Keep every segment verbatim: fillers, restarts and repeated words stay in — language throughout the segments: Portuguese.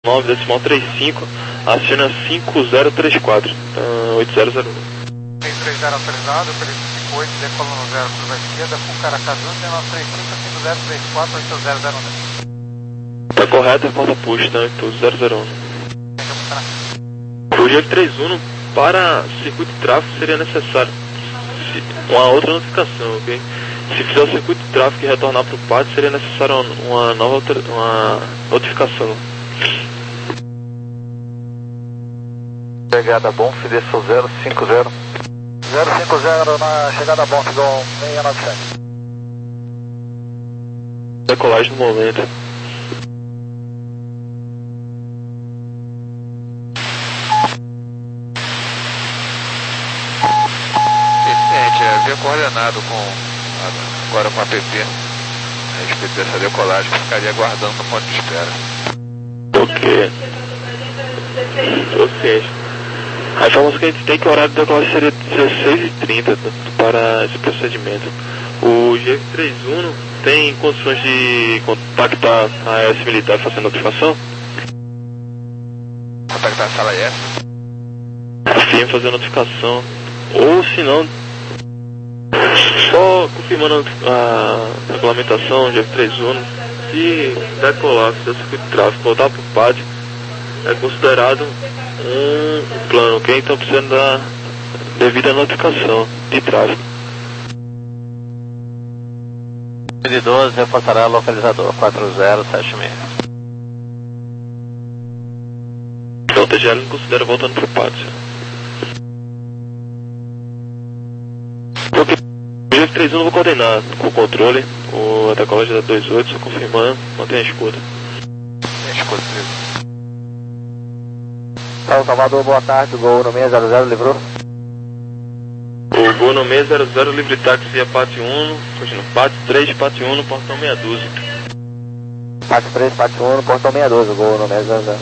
nove decimal trinta e cinco, aciona cinco zero três quatro, uh, oito zero zero um. seis três zero autorizado, Felipe cinco oito, decolando zero curva à esquerda, com Caracaju, nove três cinco, cinco zero três quatro, oito zero zero um. Tá correto, porta push, tá? oito zero zero um. O G F trinta e um para circuito de tráfego seria necessário uma outra notificação, ok? Se fizer o circuito de tráfego e retornar para o P A D, seria necessário uma nova uma notificação. Chegada Bonf, desceu zero cinco zero. zero cinco zero na chegada Bonf, Gol seis nove sete. Decolagem no momento. Excelente, havia coordenado com, agora com a P P a respeito dessa decolagem, que ficaria aguardando no ponto de espera. Ok. Ok. A informação que a gente tem que o horário de decolagem seria dezesseis e trinta para esse procedimento. O G F trinta e um tem condições de contactar a S militar fazendo notificação? Contactar a sala S? Sim, fazer notificação. Ou se não, só confirmando a regulamentação G F trinta e um, se decolar, se o circuito de tráfego voltar para o P A D, é considerado um plano, ok? Então precisando da devida notificação de tráfego. L doze reportará localizador quatro zero sete seis. Então o T G L não considera voltando para o P A D. Ok. O G F trinta e um eu vou coordenar com o controle, o decolagem da vinte e oito, só confirmando, mantenha a escuta. Tem escuta, Felipe. Salvador, boa tarde, Gol no seis zero zero, livrou? O Gol no seis zero zero, livre táxi via P A T um, continua, P A T três, P A T um, portão meia dúzia. P A T três, P A T um, portão meia dúzia, Gol no seis zero zero.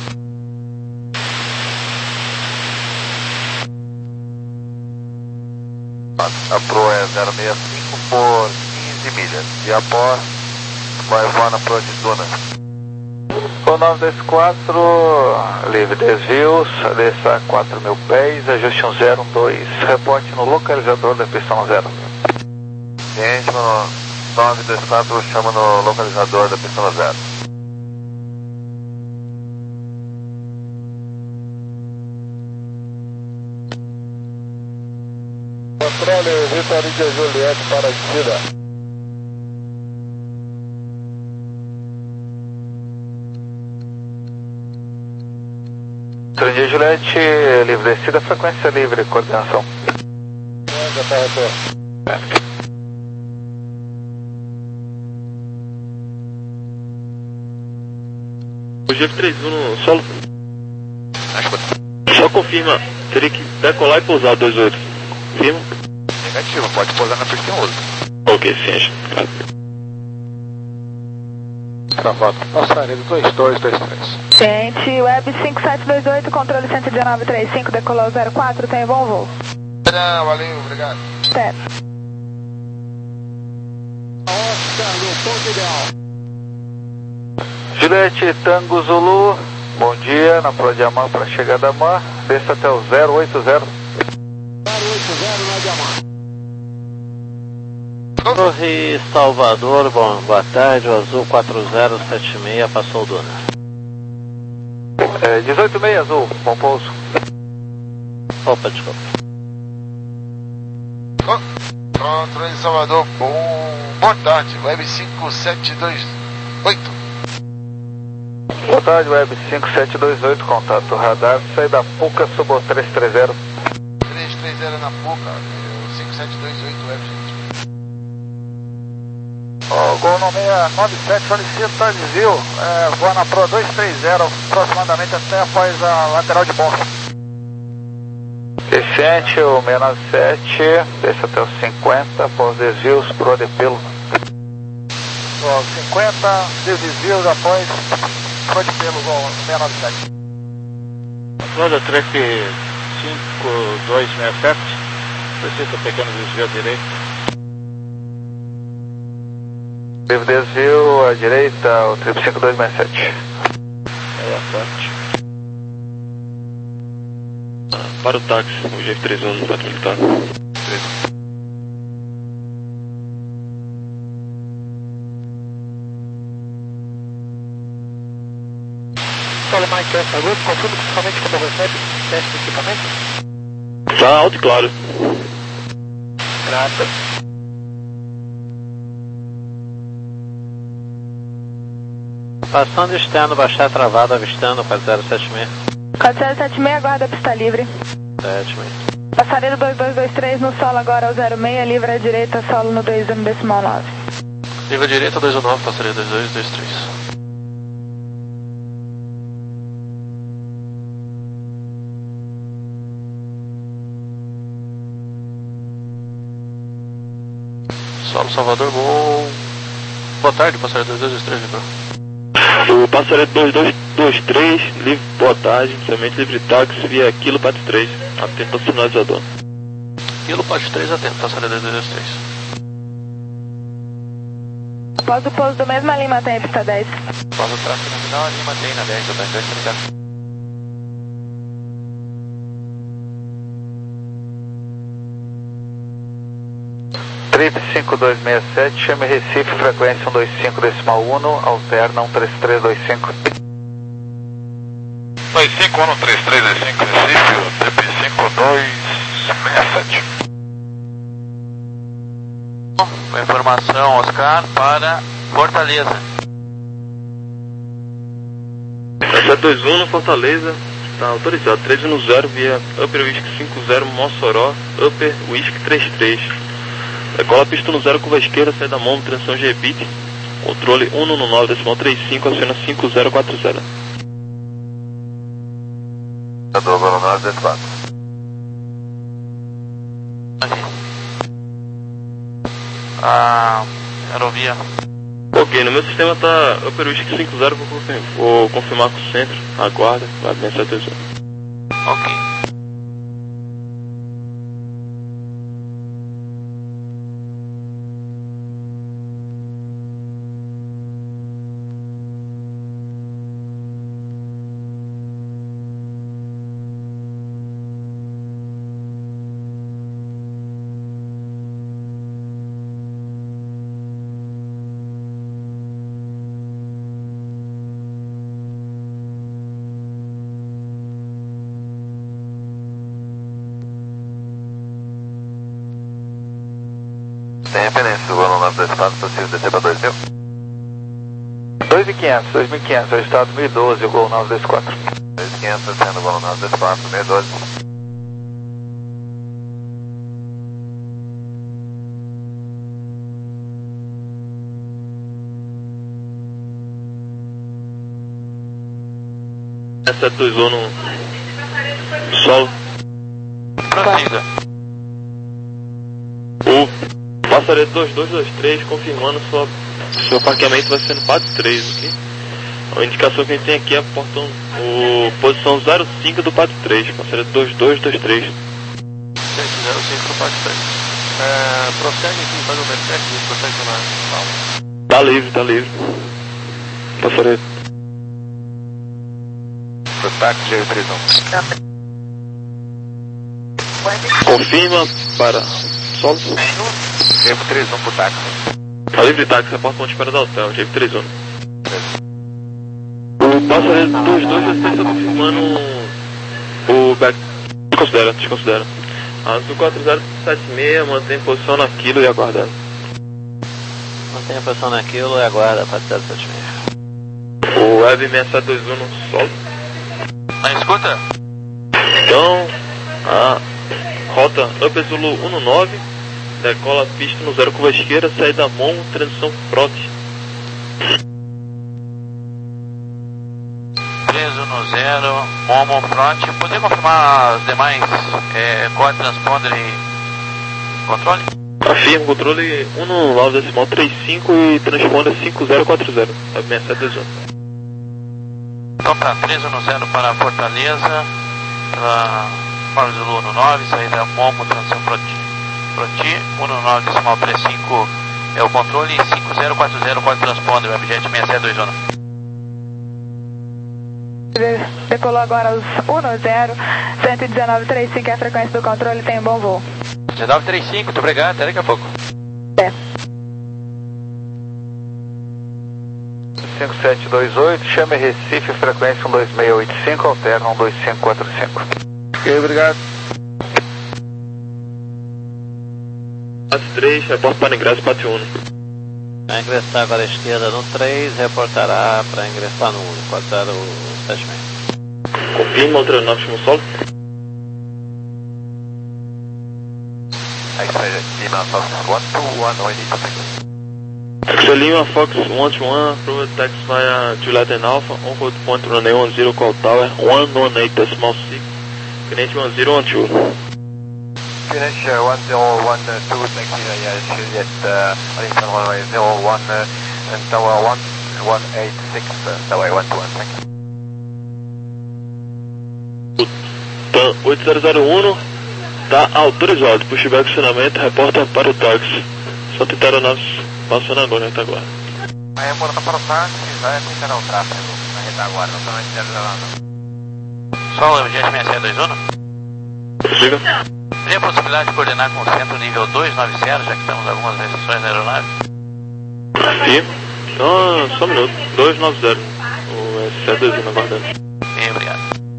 A Pro é zero seis cinco por quinze milhas. E após, vai voar na Pro de Duna. O nove dois quatro, livre desvios, desça quatro mil pés, ajuste um zero um dois, reporte no localizador da pistão zero. Gente, no nove dois quatro chama no localizador da pistão zero. Controle, Vitor Índia Juliette para a descida. Vitor Juliette, livre descida, frequência livre, coordenação. Já tá retorno. O G F trinta e um só, só confirma, teria que decolar e pousar vinte e oito. Confirma? Negativo, pode pousar na pista em uso. Ok, sim, acho. Claro. Travado. Passarinho dois dois dois três. Gente, Web cinco sete dois oito, controle cento e dezenove trinta e cinco, decolou zero quatro, tem bom voo. Não, valeu, obrigado. Certo. Oscar no ponto ideal. Juliette Tango Zulu, bom dia, na Pro Diamant para chegada a Mar, desça até o zero oito zero. zero oito zero na Diamant. Torre Salvador, bom, boa tarde, o Azul quatro zero sete seis, passou o Duna. É, dezoito seis Azul, bom pouso. Opa, desculpa. Controle Salvador, bom... boa tarde, Web cinco sete dois oito. Boa tarde, Web cinco sete dois oito, contato radar, saída Puca, subo três três zero. três três zero na Puca, cinco sete dois oito, Web gente. O Gol no seis nove sete solicita desvio, é, voa na Pro dois três zero, aproximadamente até após a lateral de bomba. Eficiente, o seis nove sete, desce até os cinquenta, após desvios, Pro de pelo. cinquenta, desvios após Pro de pelo, Gol seis nove sete. Roda Trek cinco dois seis sete, solicita pequeno desvio à direita. Livre desvio à direita, o trip cinco dois seis sete. Aí acerte. Ah, para o táxi, o G F três um no Pato Militar. Alemão e Kessler Augusto, confirma que somente quando recebe teste de equipamento. Tá alto e claro. Graças. Passando externo, baixar travado, avistando quatro zero sete seis. quatro zero sete seis, aguarda a pista livre. sete seis. Passaredo dois dois dois três no solo agora ao zero seis, livre à direita, solo no dois um decimal nove. Livre à direita, dois um nove, passaredo dois dois dois três. Solo Salvador, bom. Boa tarde, passaredo dois dois dois três, Vitor. O passaredo dois dois dois três, livre, boa tarde, somente livre táxi via Kilo Pat três, atento ao sinalizador. Kilo Pat três, atento, passaredo dois dois dois três. Após o pouso do mesmo, Lima tem pista dez. Após o tráfego nominal, Lima tem na dez, o dois dois ligado. Trip cinco dois seis sete, chame Recife, frequência um dois cinco decimal um, alterna um três três dois cinco. dois cinco um três três dois cinco, Recife, Trip cinco dois seis sete. Informação, Oscar, para Fortaleza. sete dois um no Fortaleza, está autorizado, três um zero via Upper Whisky cinco zero Mossoró, Upper Whisky três três. Decola pista no zero, curva esquerda, saída mão, transição G-Bit, controle um um nove decimal trinta e cinco, acena cinco zero quatro zero. Agora nove dois quatro. Ah, aerovia. Ok, no meu sistema tá Upper Whisky cinco zero, vou confirmar, vou confirmar com o centro, aguarda, vai bem sete dois um. Ok. Tem referência do voo nove dois quatro, preciso descer para dois mil? dois mil e quinhentos, dois mil e quinhentos, registrado dois mil e doze, o Gol nove dois quatro. dois mil e quinhentos, descendo o voo nove dois quatro, dois mil e doze. sete dois um no solo. Prossiga. O passaredo dois dois dois três confirmando sua, seu parqueamento vai ser no Pat três, ok? A indicação que a gente tem aqui é a portão, o, posição zero cinco do Pat três, passaredo dois dois dois três. zero cinco do Pat três. É, prossegue aqui, faz o backcheck e prossegue na. Tá livre, tá livre. Passaredo. Contato G F três um. Confirma para solo. G F três um pro táxi. Tá livre táxi, a porta de espera do hotel, G F três um. O passaredo dois dois dois três está confirmando o back. Desconsidera, desconsidera. Azul quatro zero sete seis, mantém posição naquilo e aguardando. Mantenha a posição naquilo e aguarda quatro zero sete seis. O Web seis sete dois um no solo. Na escuta? Então, a rota Upper Zulu um nove, decola pista no zero, curva esquerda, saída Mon, transição Frote. três um zero, Momo Front. Poder confirmar as demais é, core, transponder e controle? Afirma, controle um nove decimal trinta e cinco e transponder cinco zero quatro zero, Web seis sete dois um. Então tá, três um zero para Fortaleza, para Faro Zulu um nove, saída Momo, transição Proti, Proti, um nove decimal trinta e cinco é o controle e cinco zero quatro zero pode transponder, Webjet seis sete dois um. Decolou agora os um zero, cento e dezenove, trinta e cinco é a frequência do controle, tem um bom voo. dezenove trinta e cinco, muito obrigado, até daqui a pouco. É. cinco sete dois oito, chame Recife, frequência um dois seis oito cinco, alterna um dois cinco quatro cinco. Ok, obrigado. quatro três, reporta para ingresso quatro um. Vai ingressar agora à esquerda no três, reportará para ingressar no um, quatro zero sete seis. Confirma, outra nove, chama o solo. Lima Fox one two one, we need to take. Axel Lima Fox one two one, approve tax via Juliet and Alpha, on road point runway one zero, call tower one one eight decimal six, Canadian one zero one two. Finish uh, one zero one two, taxi via Juliet, uh, Horizon runway zero one, uh, and tower one one eight six, uh, tower one two one, thank you. oito zero zero um, tá autorizado, pushback estacionamento, reporta para o táxi. Só tentar aeronaves passando agora na retaguarda. A reporta para o táxi, vai acompanhar o tráfego na retaguarda, somente zero zero. Solo, emergência seis sete dois um. Diga. Tem a possibilidade de coordenar com o centro nível dois nove zero, já que temos algumas restrições na aeronave? Sim. Só, só um minuto. dois nove zero. O S sete dois um aguardando. Sim, obrigado.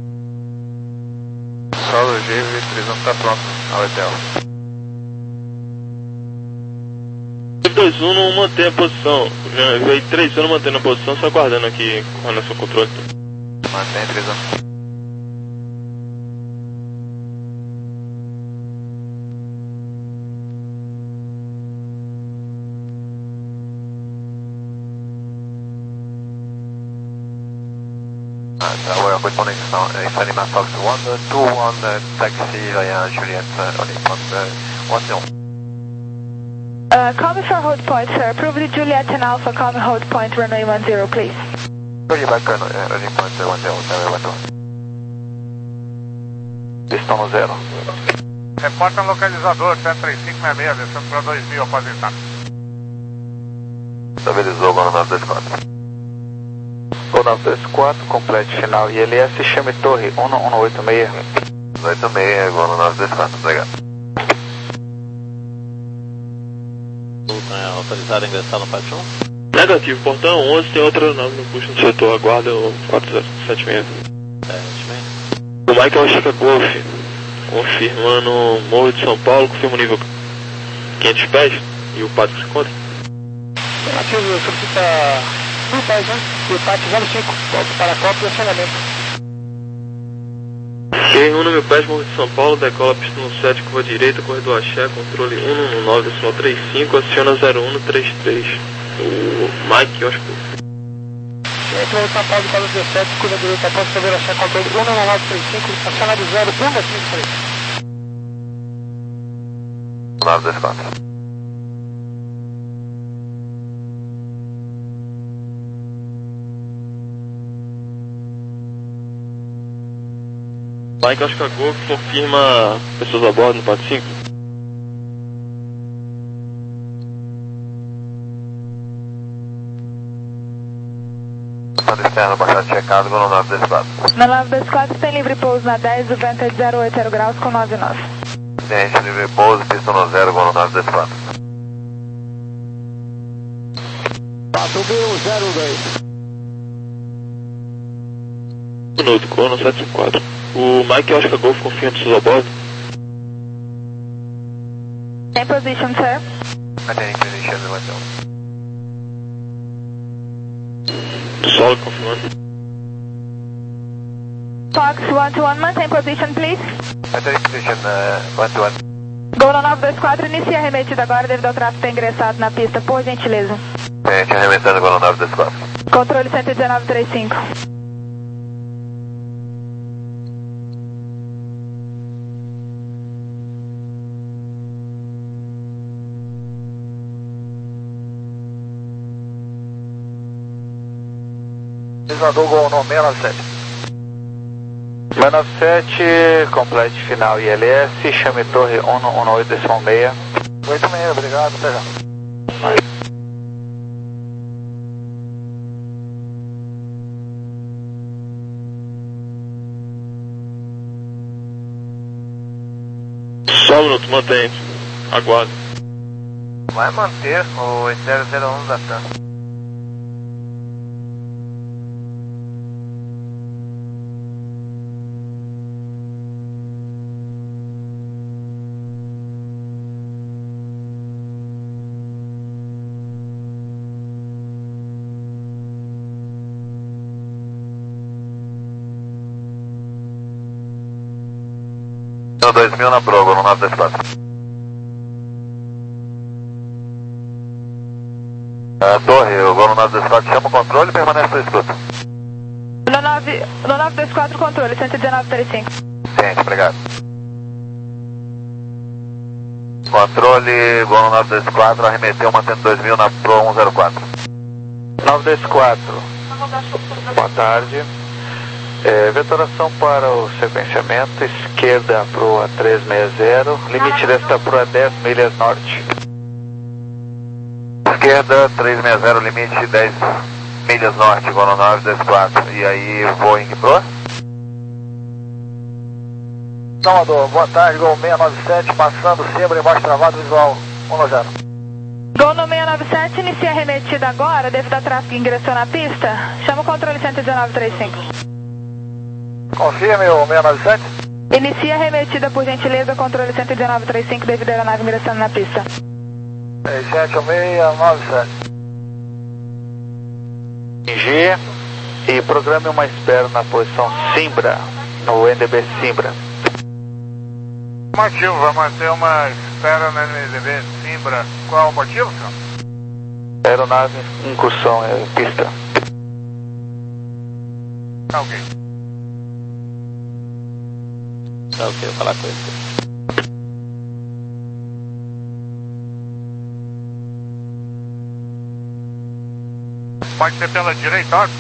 Solo G V três um está pronto ao hotel. G V dois um não mantém a posição. V três um mantendo a posição, só aguardando aqui com a nossa controle. Mantém três um. Tower with connection, uh, Lima Fox one two one, uh, taxi via Juliet, uh, Horizon uh, one zero. Uh, call me for hold point, sir. Approve the Juliet and Alpha, call me hold point, runway one zero, please. Juliet, uh, runway point one zero, tower one two. Pistão zero. Reporta localizador, cento e trinta e cinco sessenta e seis, descendo para dois mil após estar. Estabilizou, Gol nove dois quatro. Gol nove dois quatro, complete final I L S, chame torre um um oito seis. oito seis, Gol nove dois quatro, obrigado. É autorizado a ingressar no pátio um? Negativo, portão onze, tem outra aeronave no puxo no setor, aguarda o quatro zero sete seis. O Michael Chica Golf, confirmando Morro de São Paulo, confirma o nível quinhentos pés e o pátio que se encontra. Negativo, solicita mil pés, né? E o pátio zero cinco, volta para a Copa e acionamento. Q um no mil pés, Morro de São Paulo, decola pista no sete, curva direita, corredor axé, controle um um nove, decimal trinta e cinco, aciona zero um trinta e três. O Mike, eu acho que... Gente, Morro de São Paulo, decola dezessete, curva direita, após corredor axé, controle um um nove trinta e cinco, acionado zero um trinta e três. nove dois quatro. Mike Oscar Golf confirma pessoas a bordo no pátio cinco. Pátio externo, baixado checado, Gol nove dois quatro. Na nove dois quatro tem livre pouso na dez, o vento é de zero oito graus com nove nove. Ciência, livre pouso, pista no zero, Gol nove dois quatro. quatro B zero dois. Minuto, Crono sete cinco quatro. O Mike Oscar Golf confirma pessoas a bordo. Em position, sir. Attending position, one zero. Solo confirmando. Fox one two one, mantém position, please. Attending position, uh, one two one. Gol nove dois quatro, inicia a arremetida agora devido ao tráfego ter ingressado na pista, por gentileza. Ciência, arremessando, Gol nove dois quatro. Controle cento e dezenove, trinta e cinco. Desador Gol no seis nove sete. seis nove sete, complete final I L S, chame torre um um oito decimal seis. oito seis, obrigado, até já. Vai. Só um minuto, mantém. Aguarde. Vai manter o zero zero um da T A M. dois mil na prova, no nove dois quatro. Uh, torre, eu vou no nove dois quatro, chama o controle e permanece na escuta. No, nove, no nove dois quatro, controle, cento e dezenove, trinta e cinco. Ciente, obrigado. Controle, vou no nove dois quatro, arremeteu, mantendo dois mil na Pro cento e quatro. nove dois quatro, boa tarde. É, vetoração para o sequenciamento, esquerda Proa trezentos e sessenta, limite desta Proa é dez milhas norte. Esquerda trezentos e sessenta, limite dez milhas norte, vou no nove dois quatro. E aí, vou em que Proa? Salvador, boa tarde, Gol seiscentos e noventa e sete, passando Cimbra, embaixo travado, visual um nove zero. Gol no seiscentos e noventa e sete, inicia a arremetida agora, devido ao tráfego que ingressou na pista. Chama o controle cento e dezenove, trinta e cinco. Confirme o seiscentos e noventa e sete. Inicia a arremetida, por gentileza, controle cento e dezenove, trinta e cinco, devido à aeronave ingressando na pista. seiscentos e noventa e sete. G e programe uma espera na posição Cimbra, no N D B Cimbra. Motivo, vai manter uma espera no N D B Cimbra. Qual o motivo, senhor? Aeronave, incursão, é, pista. Tá ok. Tá ok, vou falar com ele. Pode ser pela direita, ó.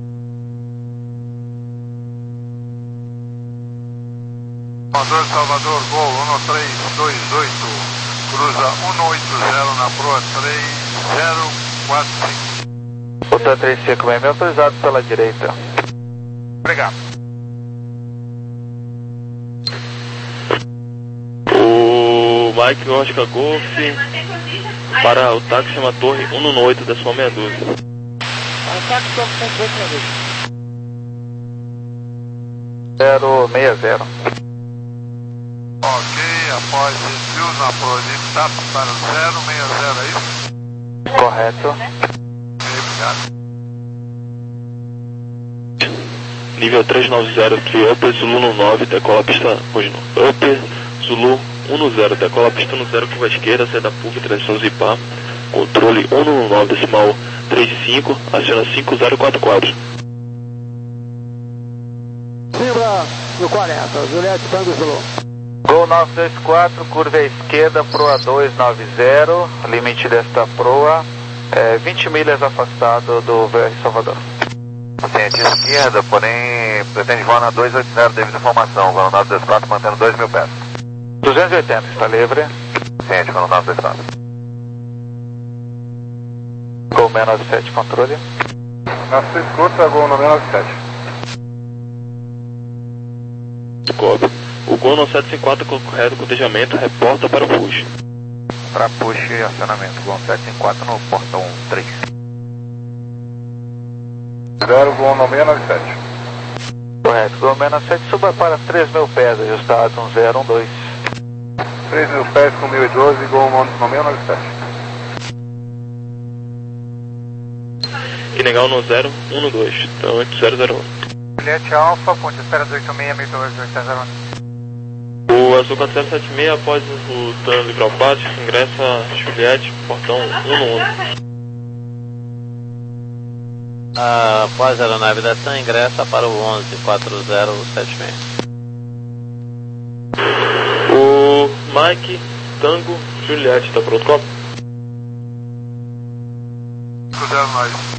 Salvador, Salvador, Gol um três dois oito, cruza um oito zero na proa três zero quatro cinco. Outra três cinco seis, autorizado pela direita. Obrigado. O Mike Oscar Golf para o táxi chama Torre cento e oito, decimal meia dúzia. Ataque sobre cento e oito na vez. zero seis zero. Ok, após desvio na proa de TAP para zero seis zero, é isso? Correto. Ok, obrigado. Nível trezentos e noventa aqui, Upper Zulu nove, decola a pista, hoje não, Upper Zulu dez, decola a pista no zero, curva esquerda, saída PUC, transição Zipar, controle cento e nove, decimal trinta e cinco, aciona cinco zero quatro quatro. Cimbra no quarenta, Juliette Tango Zulu. Gol nove dois quatro, curva à esquerda, proa duzentos e noventa, limite desta proa, é, vinte milhas afastado do V R Salvador. Ciente, esquerda, porém pretende voar na duzentos e oitenta devido à informação, vou no nove dois quatro mantendo dois mil pés. duzentos e oitenta, está livre. Ciente, vou no nove dois quatro. Gol seiscentos e noventa e sete, controle. Na sua escuta, Gol seiscentos e noventa e sete. Cobre. O Gol no sete cinco quatro correto cotejamento, reporta para o push. Para push e acionamento, Gol sete cinco quatro no portão três. zero, Gol seiscentos e noventa e sete. Correto, Gol seiscentos e noventa e sete, suba para três mil pés, ajustado um zero um dois. três mil pés com mil e doze, Gol seiscentos e noventa e sete. E negar no zero um dois, então oito zero zero um. Juliette Alfa, ponte espera dois oito seis, mil oito zero um. O Azul quatro zero sete seis, após o dano livropático, ingressa Juliette, portão um um. Ah, após a aeronave da T A M, ingressa para o onze quatro zero sete seis. O Mike Tango Juliette, está pronto, copo? zero nove.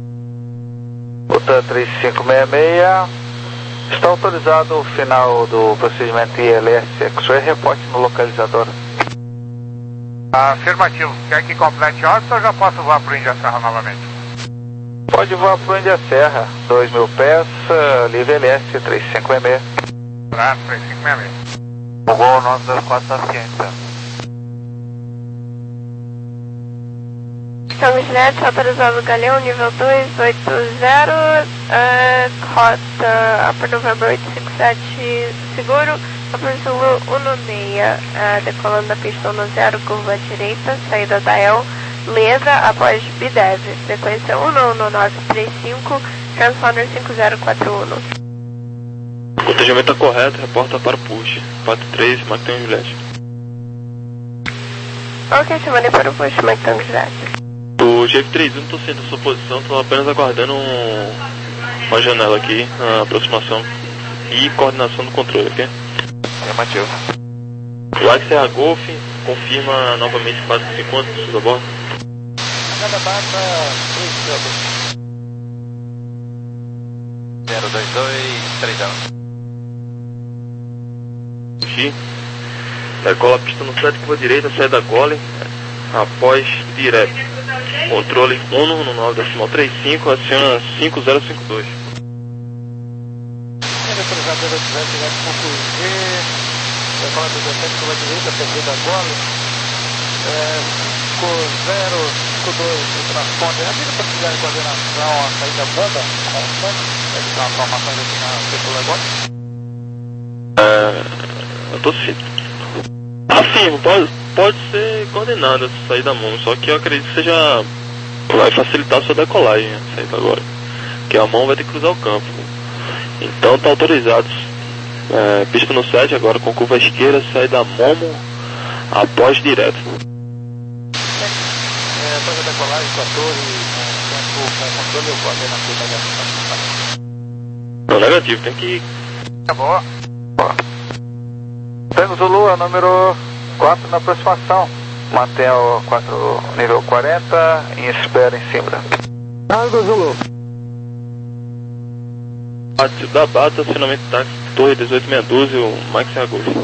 Outra três cinco seis seis, está autorizado o final do procedimento I L S X-Ray, reporte no localizador. Afirmativo. Quer que complete órbita ou já posso voar para o Índia Serra novamente? Pode voar para o Índia Serra, dois mil pés, uh, livre L S três cinco seis seis. Para três cinco seis seis. O Gol nove dois quatro está ciente, tá? Tango Juliette, autorizado Galeão, nível dois oito zero, uh, rota Upper November oito cinco sete, seguro, Upper Zulu um seis, uh, decolando da pista um zero, curva direita, saída da El, Leda, após B D E V, frequência um um nove três cinco, transponder cinco zero quatro um. O cotejamento está correto, reporta para o push, quatro três, Mike Tango Juliette. Ok, chamando para o push, Mike Tango Juliette. O G F trinta e um estou sendo a sua posição, estou apenas aguardando um, uma janela aqui, a aproximação e coordenação do controle, ok? Afirmativo. O Axel Golf confirma novamente quatro cinco quantos da bordo? Cada bata, três câmeras. zero dois dois três zero. G. Decola a pista no sete, curva direita, sai da gole, após direto. Controle um um nove decimal trinta e cinco, aciona cinco zero cinco dois. Autorizado zero oito zero, direto com o G, decola dezessete, curva direita, perfil da gole, cinco zero cinco dois, o transponder, a vida para precisar de coordenação, a saída banda, constante, deve ter uma formação aqui na perfil da gole. É, eu tô sim. Afirmo, pode, pode ser coordenada essa saída mão, só que eu acredito que seja, vai facilitar a sua decolagem, a saída agora, porque a mão vai ter que cruzar o campo. Então tá autorizado, é, pista no sete agora com curva esquerda, saída Momo, após direto. É, após a decolagem com a torre, com o controle, eu coordeno aqui da Não, negativo, tem que... Acabou. Tango Zulu é o número quatro na aproximação. Mantenha o quatro, nível quarenta em espera em cima. Tango Zulu. Da bata, acionamento táxi, torre dezoito sessenta e dois, o Max Agulha. Torre,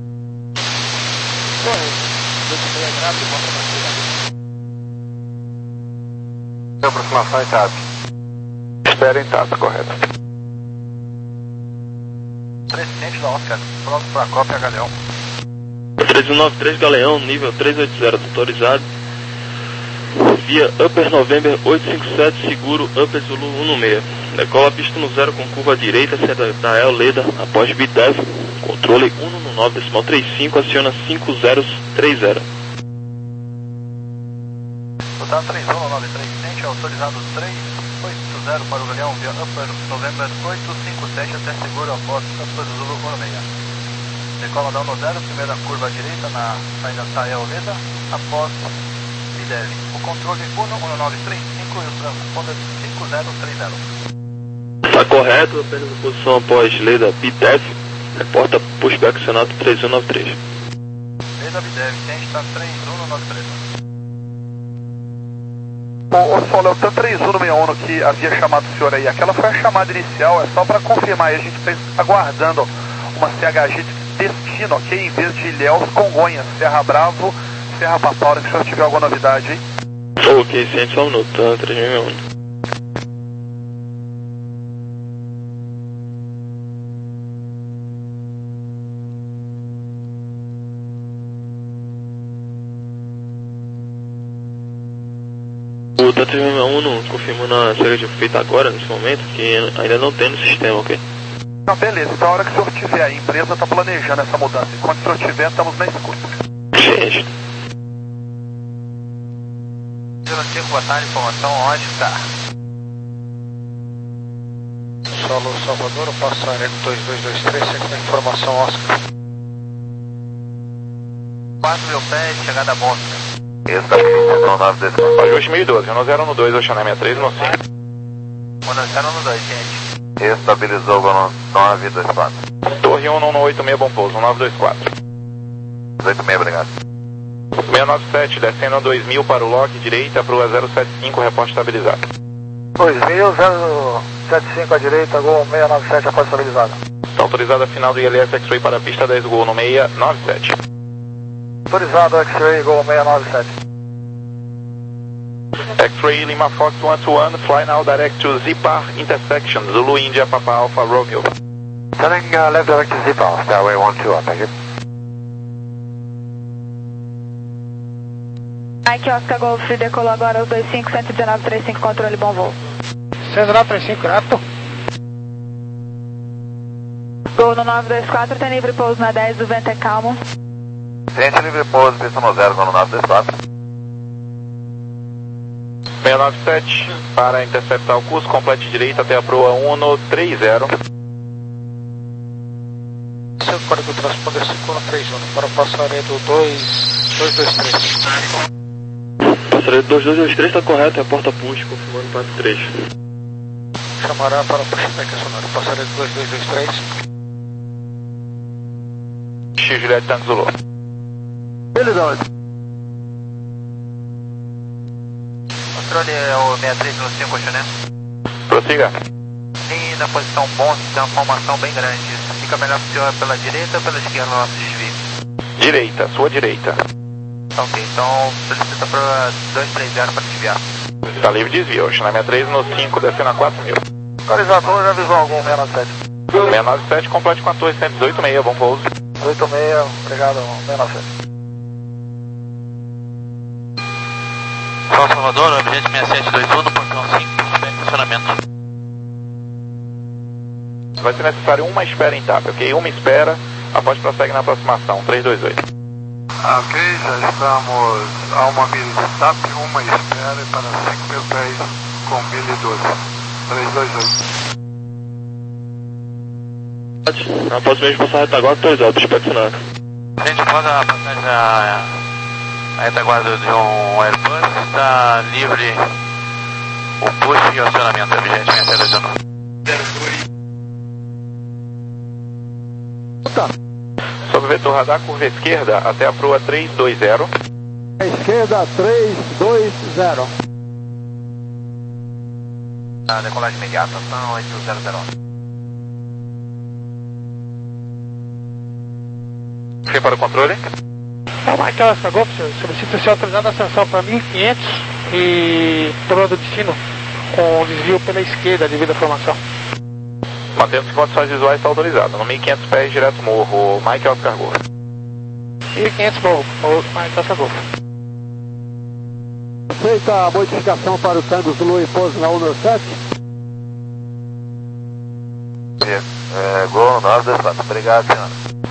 dezoito sessenta e grave, contra a Aproximação intacta. Espera intacta, correto. Presidente da Oscar, pronto para a cópia, Galeão. três um nove três Galeão, nível três oito zero, autorizado. Via Upper November oito cinco sete, seguro Upper Zulu um seis. Decola a pista no zero com curva direita, saída da El Leda, após B D E V. Controle um um nove decimal trinta e cinco, aciona cinco zero três zero. Total três um nove três, ciente, autorizado três oito zero para o Galeão, via Upper November oito cinco sete até seguro após Upper Zulu um seis. Decola da um zero, primeira curva direita na saída da El Leda, após B D E V. O controle um um nove três cinco e o transponder cinco zero três zero. Está correto, apenas a posição após Leda B D E V. Reporta pushback acionado três um nove três. Leda B D E V, ciente, está três um nove três. Ô, ô Solo, o três um seis um que havia chamado o senhor aí, aquela foi a chamada inicial, é só para confirmar aí, a gente está aguardando uma C H G de destino, ok? Em vez de Ilhéus, Congonhas, Serra Bravo, Serra Papaura, se o senhor tiver alguma novidade aí. Ok, ciente, só um minuto, tá? três um um. O T três seis um confirmando a C H G feita agora, nesse momento, que ainda não tem no sistema, ok? Não, beleza, então a hora que o senhor tiver, a empresa está planejando essa mudança. Enquanto o senhor tiver, estamos na escuta. Ciente. Antigo, boa tarde, informação, onde está? Solo Salvador, eu passo a Eco dois dois dois três, segue da informação Oscar. quatro mil pés, chegada a Boston. Estabilização nove dois quatro. Ajuste mil e doze, um zero um dois, Oceana sessenta e três, um cinco. um zero um dois, gente. Estabilizou o nove dois quatro. Torre um um oito seis, bom pouso, nove dois quatro. oito seis, obrigado. seiscentos e noventa e sete, descendo a dois mil para o lock, direita para o zero sete cinco, reporte estabilizado. dois mil, zero sete cinco à direita, Gol seiscentos e noventa e sete, reporte estabilizado. Está autorizada a final do I L S X-Ray para a pista dez, Gol no seiscentos e noventa e sete. Autorizado X-Ray, Gol seiscentos e noventa e sete. X-Ray Lima Fox um two one, fly now direct to Zipar intersection, Zulu India Papa Alpha Romeo. Turning uh, left direct to Zipar, Starway one two one, thank you. Mike Oscar Golf decolou agora os dois cinco, cento e dezenove, trinta e cinco, controle, bom voo. cento e dezenove, trinta e cinco, grato. Gol no nove dois quatro, tem livre pouso na dez, o vento é calmo. Cliente livre pouso, pista no zero, gol no nove dois quatro. seis nove sete, para interceptar o curso, complete direita até a proa um no três zero. Seu código transponder cinco um três um, para o passaredo dois dois dois três. Passaredo dois dois dois três está correto, é a porta push, confirmando para três. Chamará para o pushback sonoro, passaredo dois dois dois três. X Juliette Tango Zulu. Beleza. Controle é o sessenta e três no cinco, né? Prossiga. E na posição bom, tem uma formação bem grande. Fica melhor que o senhor pela direita ou pela esquerda no nosso desvio? Direita, sua direita. Ok, então solicita para dois três zero para desviar. Está livre desvio, China sessenta e três no cinco, descendo a quatro mil. Localizador, já avisou algum seis nove sete. seis nove sete, complete com a torre cento e dezoito seis, bom pouso. oito seis, obrigado, seis nove sete. São Salvador, objeto seis sete dois um, no portão cinco, estacionamento. Vai ser necessário uma espera em T A P, ok? Uma espera, após prossegue na aproximação, três dois oito. Ok, já estamos a uma milha de T A P, uma espera para cinco mil pés com mil e doze. três dois oito. Após mesmo passar a retaguarda, dois altos, inspecionado. A gente pode a passagem a, a retaguarda de um Airbus, está livre o push e o acionamento, objeto seis sete dois um. Sob o vetor radar, curva esquerda até a proa três dois zero. Esquerda três dois zero. A decolagem imediata, são oito zero zero. Fim para o controle. É Mike Oscar Golf, senhor. Solicita ser autorizada a ascensão para mil e quinhentos e proa do destino com desvio pela esquerda devido à formação. Mantendo-se condições visuais, está autorizado. No mil e quinhentos pés, direto morro, Mike Oscar Golf. mil e quinhentos morro, Mike Oscar Golf. Aceita a modificação para o Tango Zulu e pouso na um sete? É, gol no nove dois quatro, obrigado, senhor.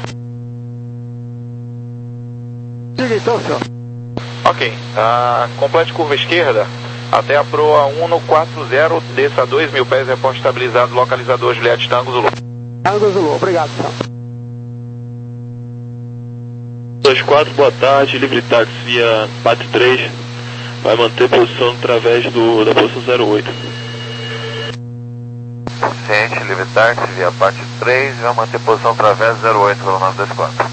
Diga então, senhor. Ok, uh, complete curva esquerda até a proa um no quatro zero, desça a dois mil pés, reporte estabilizado, localizador Juliette Tango Zulu. Tango Zulu, obrigado, senhor. dois quatro, boa tarde, livre táxi via P A T três, vai manter posição através do, da posição zero oito. Ciente, livre táxi via P A T três, vai manter posição através zero oito, pelo nove dois quatro.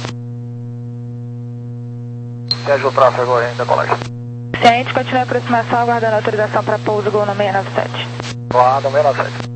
Sérgio, o tráfego ainda, colega. Ciente, continua a aproximação, aguardando autorização para pouso, gol no seis nove sete. Lá no seis nove sete.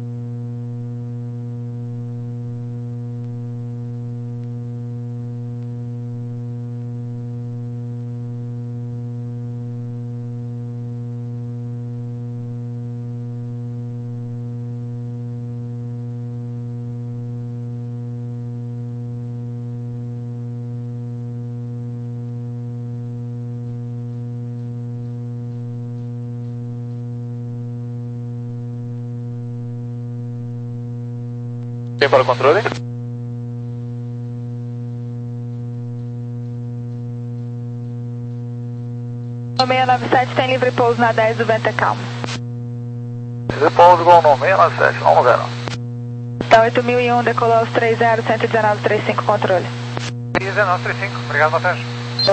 Fim para o controle. O seis nove sete tem livre pouso na dez, o vento é calmo. Livre pouso, gol no seis nove sete, vamos ver. Tá oito mil e um, decolou aos três zero, cento e dezenove, trinta e cinco, controle. dezenove trinta e cinco, obrigado, boa tarde.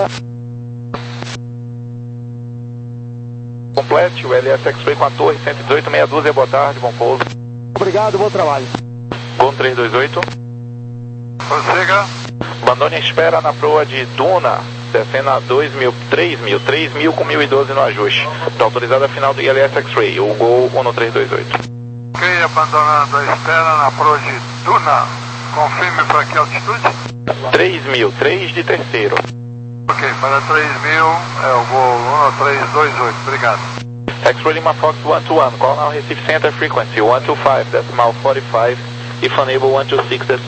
Complete o L S X-Ray com a torre cento e dezoito, meia dúzia, boa tarde, bom pouso. Obrigado, bom trabalho. Gol três dois oito. Prossiga. Abandone a espera na proa de Duna, descendo a dois mil, três mil, três mil com mil e doze no ajuste. Está autorizada a final do I L S X-Ray, o Gol um no três dois oito. Ok, abandonando a espera na proa de Duna. Confirme para que altitude? três mil, três de terceiro. Ok, para três mil é o Gol um no três dois oito, obrigado. X-Ray Lima Fox one two one, call now Recife Center frequency one two five, decimal forty-five, if unable one two six, decimal